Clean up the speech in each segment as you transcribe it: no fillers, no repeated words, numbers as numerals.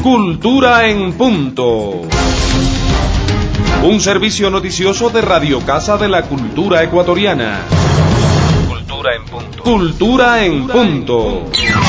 Cultura en Punto. Un servicio noticioso de Radio Casa de la Cultura Ecuatoriana. Cultura en Punto. Cultura en Punto.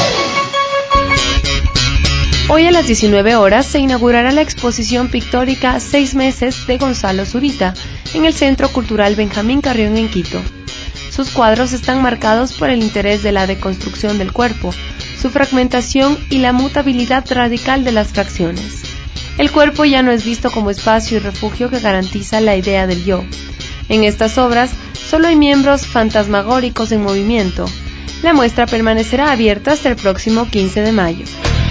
Hoy a las 19 horas se inaugurará la exposición pictórica 6 meses de Gonzalo Zurita en el Centro Cultural Benjamín Carrión en Quito. Sus cuadros están marcados por el interés de la deconstrucción del cuerpo, su fragmentación y la mutabilidad radical de las fracciones. El cuerpo ya no es visto como espacio y refugio que garantiza la idea del yo. En estas obras solo hay miembros fantasmagóricos en movimiento. La muestra permanecerá abierta hasta el próximo 15 de mayo.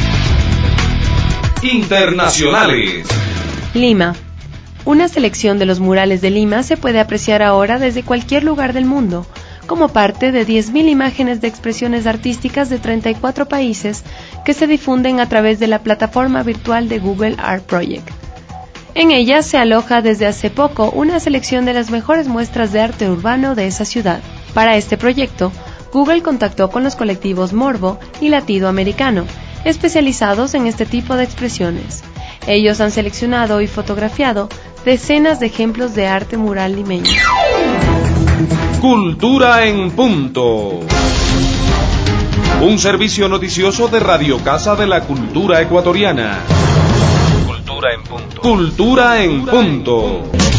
Internacionales. Lima. Una selección de los murales de Lima se puede apreciar ahora desde cualquier lugar del mundo, como parte de 10.000 imágenes de expresiones artísticas de 34 países que se difunden a través de la plataforma virtual de Google Art Project. En ella se aloja desde hace poco una selección de las mejores muestras de arte urbano de esa ciudad. Para este proyecto, Google contactó con los colectivos Morbo y Latido Americano, especializados en este tipo de expresiones. Ellos han seleccionado y fotografiado decenas de ejemplos de arte mural limeño. Cultura en Punto. Un servicio noticioso de Radio Casa de la Cultura Ecuatoriana. Cultura en Punto. Cultura en Punto.